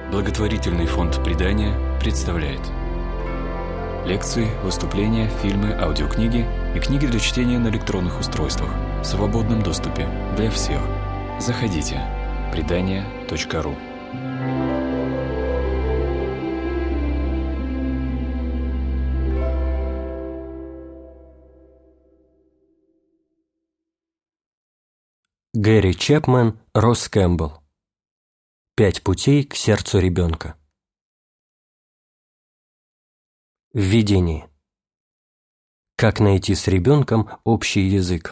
Благотворительный фонд «Предания» представляет лекции, выступления, фильмы, аудиокниги и книги для чтения на электронных устройствах в свободном доступе для всех. Заходите. Предания.ру. Гэри Чепмен, Росс Кэмпбелл. 5 путей к сердцу ребенка. Введение. Как найти с ребенком общий язык?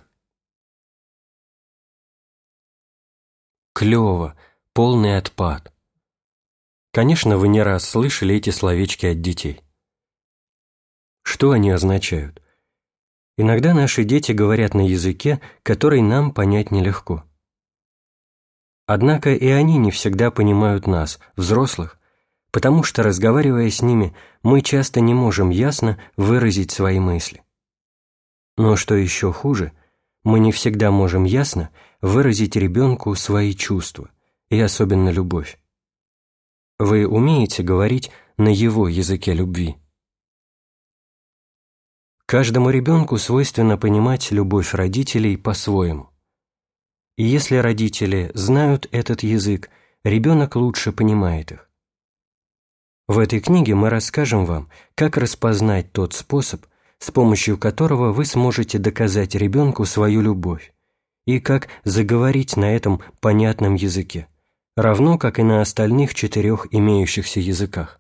Клево, полный отпад. Конечно, вы не раз слышали эти словечки от детей. Что они означают? Иногда наши дети говорят на языке, который нам понять нелегко. Однако и они не всегда понимают нас, взрослых, потому что, разговаривая с ними, мы часто не можем ясно выразить свои мысли. Но что еще хуже, мы не всегда можем ясно выразить ребенку свои чувства, и особенно любовь. Вы умеете говорить на его языке любви? Каждому ребенку свойственно понимать любовь родителей по-своему. И если родители знают этот язык, ребенок лучше понимает их. В этой книге мы расскажем вам, как распознать тот способ, с помощью которого вы сможете доказать ребенку свою любовь, и как заговорить на этом понятном языке, равно как и на остальных 4 имеющихся языках.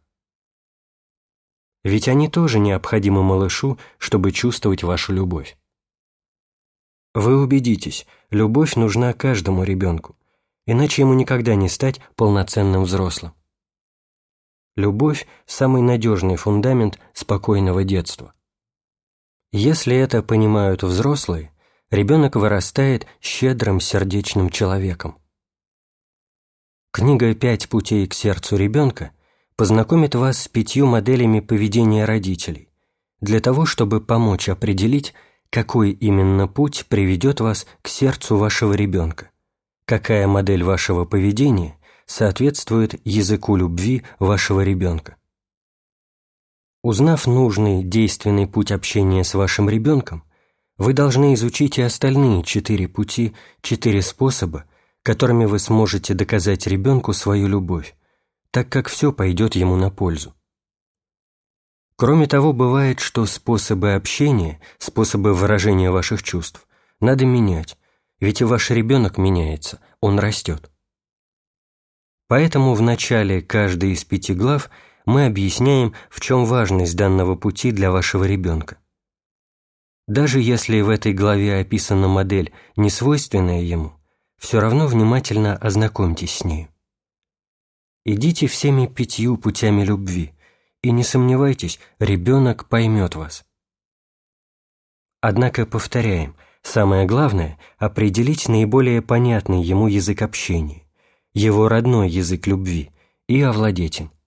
Ведь они тоже необходимы малышу, чтобы чувствовать вашу любовь. Вы убедитесь, любовь нужна каждому ребенку, иначе ему никогда не стать полноценным взрослым. Любовь – самый надежный фундамент спокойного детства. Если это понимают взрослые, ребенок вырастает щедрым сердечным человеком. Книга «5 путей к сердцу ребенка» познакомит вас с 5 моделями поведения родителей, для того, чтобы помочь определить, какой именно путь приведет вас к сердцу вашего ребенка, какая модель вашего поведения соответствует языку любви вашего ребенка. Узнав нужный действенный путь общения с вашим ребенком, вы должны изучить и остальные 4 пути, 4 способа, которыми вы сможете доказать ребенку свою любовь, так как все пойдет ему на пользу. Кроме того, бывает, что способы общения, способы выражения ваших чувств надо менять, ведь и ваш ребенок меняется, он растет. Поэтому в начале каждой из 5 глав мы объясняем, в чем важность данного пути для вашего ребенка. Даже если в этой главе описана модель, не свойственная ему, все равно внимательно ознакомьтесь с ней. Идите всеми 5 путями любви, и не сомневайтесь, ребенок поймет вас. Однако, повторяем, самое главное – определить наиболее понятный ему язык общения, его родной язык любви, и овладеть им.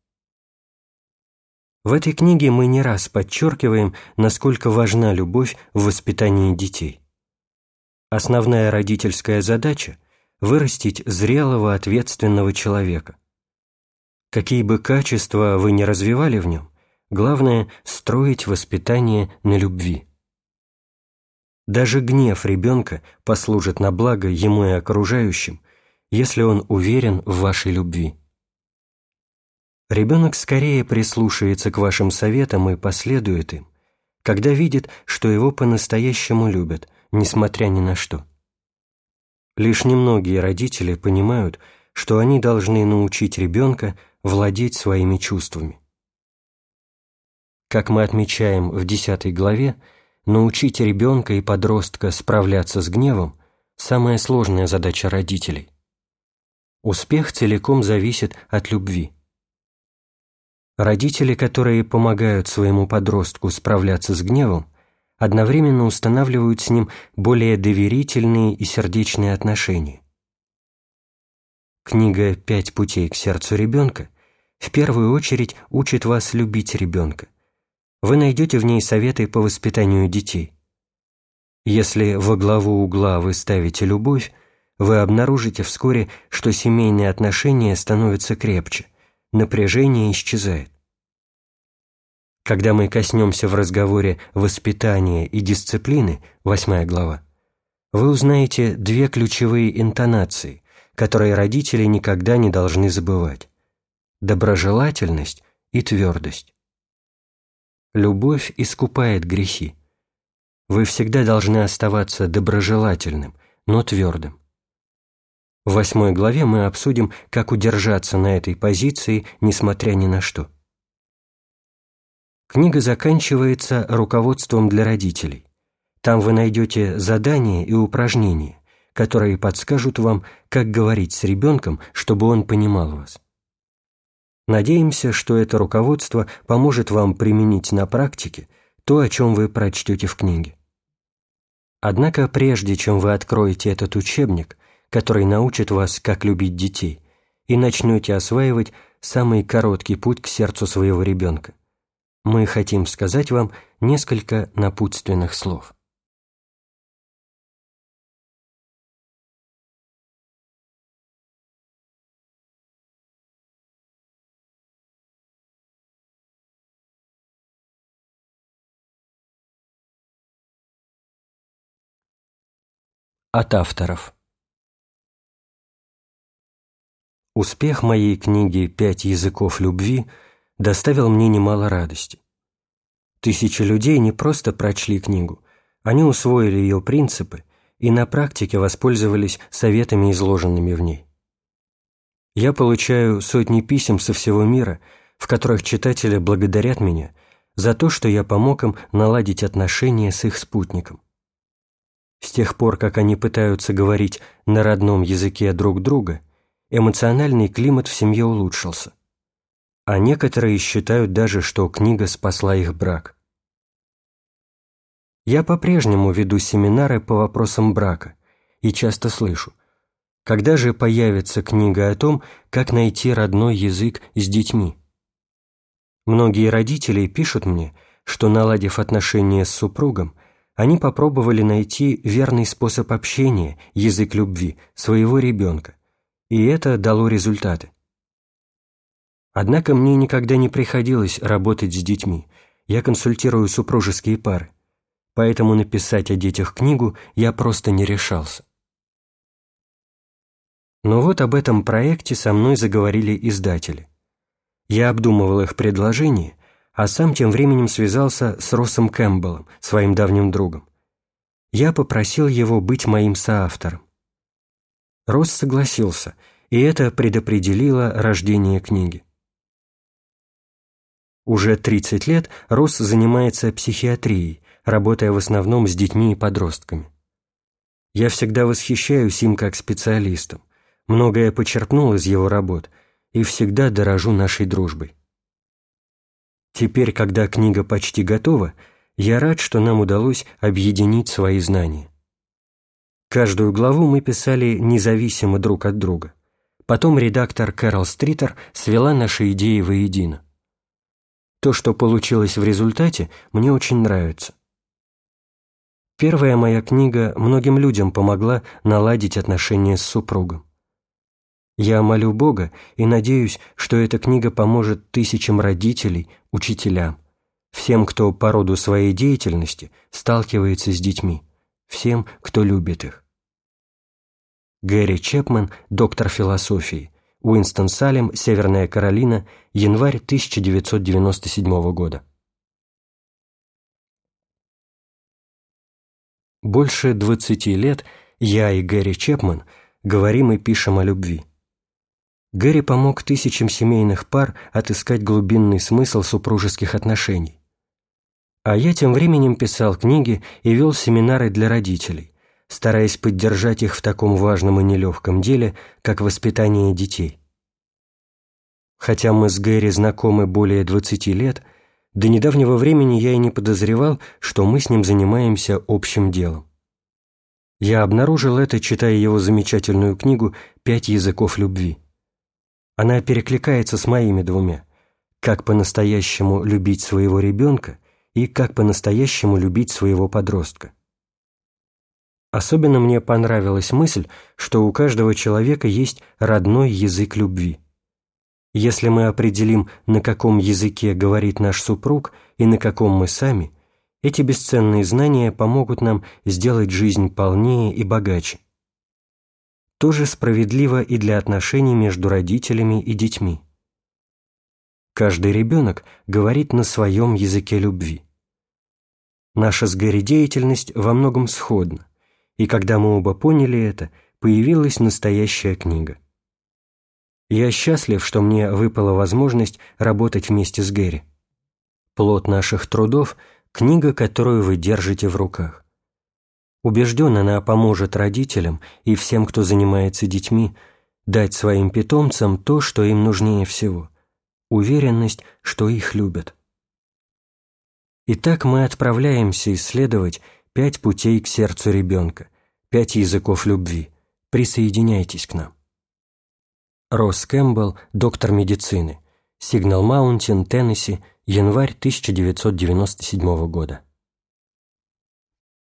В этой книге мы не раз подчеркиваем, насколько важна любовь в воспитании детей. Основная родительская задача – вырастить зрелого, ответственного человека. Какие бы качества вы ни развивали в нем, главное – строить воспитание на любви. Даже гнев ребенка послужит на благо ему и окружающим, если он уверен в вашей любви. Ребенок скорее прислушается к вашим советам и последует им, когда видит, что его по-настоящему любят, несмотря ни на что. Лишь немногие родители понимают, что они должны научить ребенка владеть своими чувствами. Как мы отмечаем в 10 главе, научить ребенка и подростка справляться с гневом – самая сложная задача родителей. Успех целиком зависит от любви. Родители, которые помогают своему подростку справляться с гневом, одновременно устанавливают с ним более доверительные и сердечные отношения. Книга «5 путей к сердцу ребенка» в первую очередь учит вас любить ребенка. Вы найдете в ней советы по воспитанию детей. Если во главу угла вы ставите любовь, вы обнаружите вскоре, что семейные отношения становятся крепче, напряжение исчезает. Когда мы коснемся в разговоре воспитания и дисциплины, 8 глава, вы узнаете две ключевые интонации, которые родители никогда не должны забывать – доброжелательность и твердость. Любовь искупает грехи. Вы всегда должны оставаться доброжелательным, но твердым. В 8 главе мы обсудим, как удержаться на этой позиции, несмотря ни на что. Книга заканчивается руководством для родителей. Там вы найдете задания и упражнения, которые подскажут вам, как говорить с ребенком, чтобы он понимал вас. Надеемся, что это руководство поможет вам применить на практике то, о чем вы прочтете в книге. Однако прежде чем вы откроете этот учебник, который научит вас, как любить детей, и начнете осваивать самый короткий путь к сердцу своего ребенка, мы хотим сказать вам несколько напутственных слов. От авторов. Успех моей книги «5 языков любви» доставил мне немало радости. Тысячи людей не просто прочли книгу, они усвоили ее принципы и на практике воспользовались советами, изложенными в ней. Я получаю сотни писем со всего мира, в которых читатели благодарят меня за то, что я помог им наладить отношения с их спутником. С тех пор, как они пытаются говорить на родном языке друг друга, эмоциональный климат в семье улучшился. А некоторые считают даже, что книга спасла их брак. Я по-прежнему веду семинары по вопросам брака и часто слышу: когда же появится книга о том, как найти родной язык с детьми? Многие родители пишут мне, что, наладив отношения с супругом, они попробовали найти верный способ общения, язык любви, своего ребенка, и это дало результаты. Однако мне никогда не приходилось работать с детьми, я консультирую супружеские пары, поэтому написать о детях книгу я просто не решался. Но вот об этом проекте со мной заговорили издатели. Я обдумывал их предложение, а сам тем временем связался с Россом Кэмпбеллом, своим давним другом. Я попросил его быть моим соавтором. Росс согласился, и это предопределило рождение книги. Уже 30 лет Росс занимается психиатрией, работая в основном с детьми и подростками. Я всегда восхищаюсь им как специалистом, многое почерпнул из его работ и всегда дорожу нашей дружбой. Теперь, когда книга почти готова, я рад, что нам удалось объединить свои знания. Каждую главу мы писали независимо друг от друга. Потом редактор Кэрол Стритер свела наши идеи воедино. То, что получилось в результате, мне очень нравится. Первая моя книга многим людям помогла наладить отношения с супругом. Я молю Бога и надеюсь, что эта книга поможет тысячам родителей, учителям, всем, кто по роду своей деятельности сталкивается с детьми, всем, кто любит их. Гэри Чепман, доктор философии, Уинстон-Салем, Северная Каролина, январь 1997 года. Больше 20 лет я и Гэри Чепман говорим и пишем о любви. Гэри помог тысячам семейных пар отыскать глубинный смысл супружеских отношений. А я тем временем писал книги и вел семинары для родителей, стараясь поддержать их в таком важном и нелегком деле, как воспитание детей. Хотя мы с Гэри знакомы более 20 лет, до недавнего времени я и не подозревал, что мы с ним занимаемся общим делом. Я обнаружил это, читая его замечательную книгу «5 языков любви». Она перекликается с моими двумя: «Как по-настоящему любить своего ребенка» и «Как по-настоящему любить своего подростка». Особенно мне понравилась мысль, что у каждого человека есть родной язык любви. Если мы определим, на каком языке говорит наш супруг и на каком мы сами, эти бесценные знания помогут нам сделать жизнь полнее и богаче. То же справедливо и для отношений между родителями и детьми. Каждый ребенок говорит на своем языке любви. Наша с Гэри деятельность во многом сходна, и когда мы оба поняли это, появилась настоящая книга. Я счастлив, что мне выпала возможность работать вместе с Гэри. Плод наших трудов – книга, которую вы держите в руках. Убежден, она поможет родителям и всем, кто занимается детьми, дать своим питомцам то, что им нужнее всего – уверенность, что их любят. Итак, мы отправляемся исследовать 5 путей к сердцу ребенка, 5 языков любви. Присоединяйтесь к нам. Росс Кэмпбелл, доктор медицины. Сигнал Маунтин, Теннесси, январь 1997 года.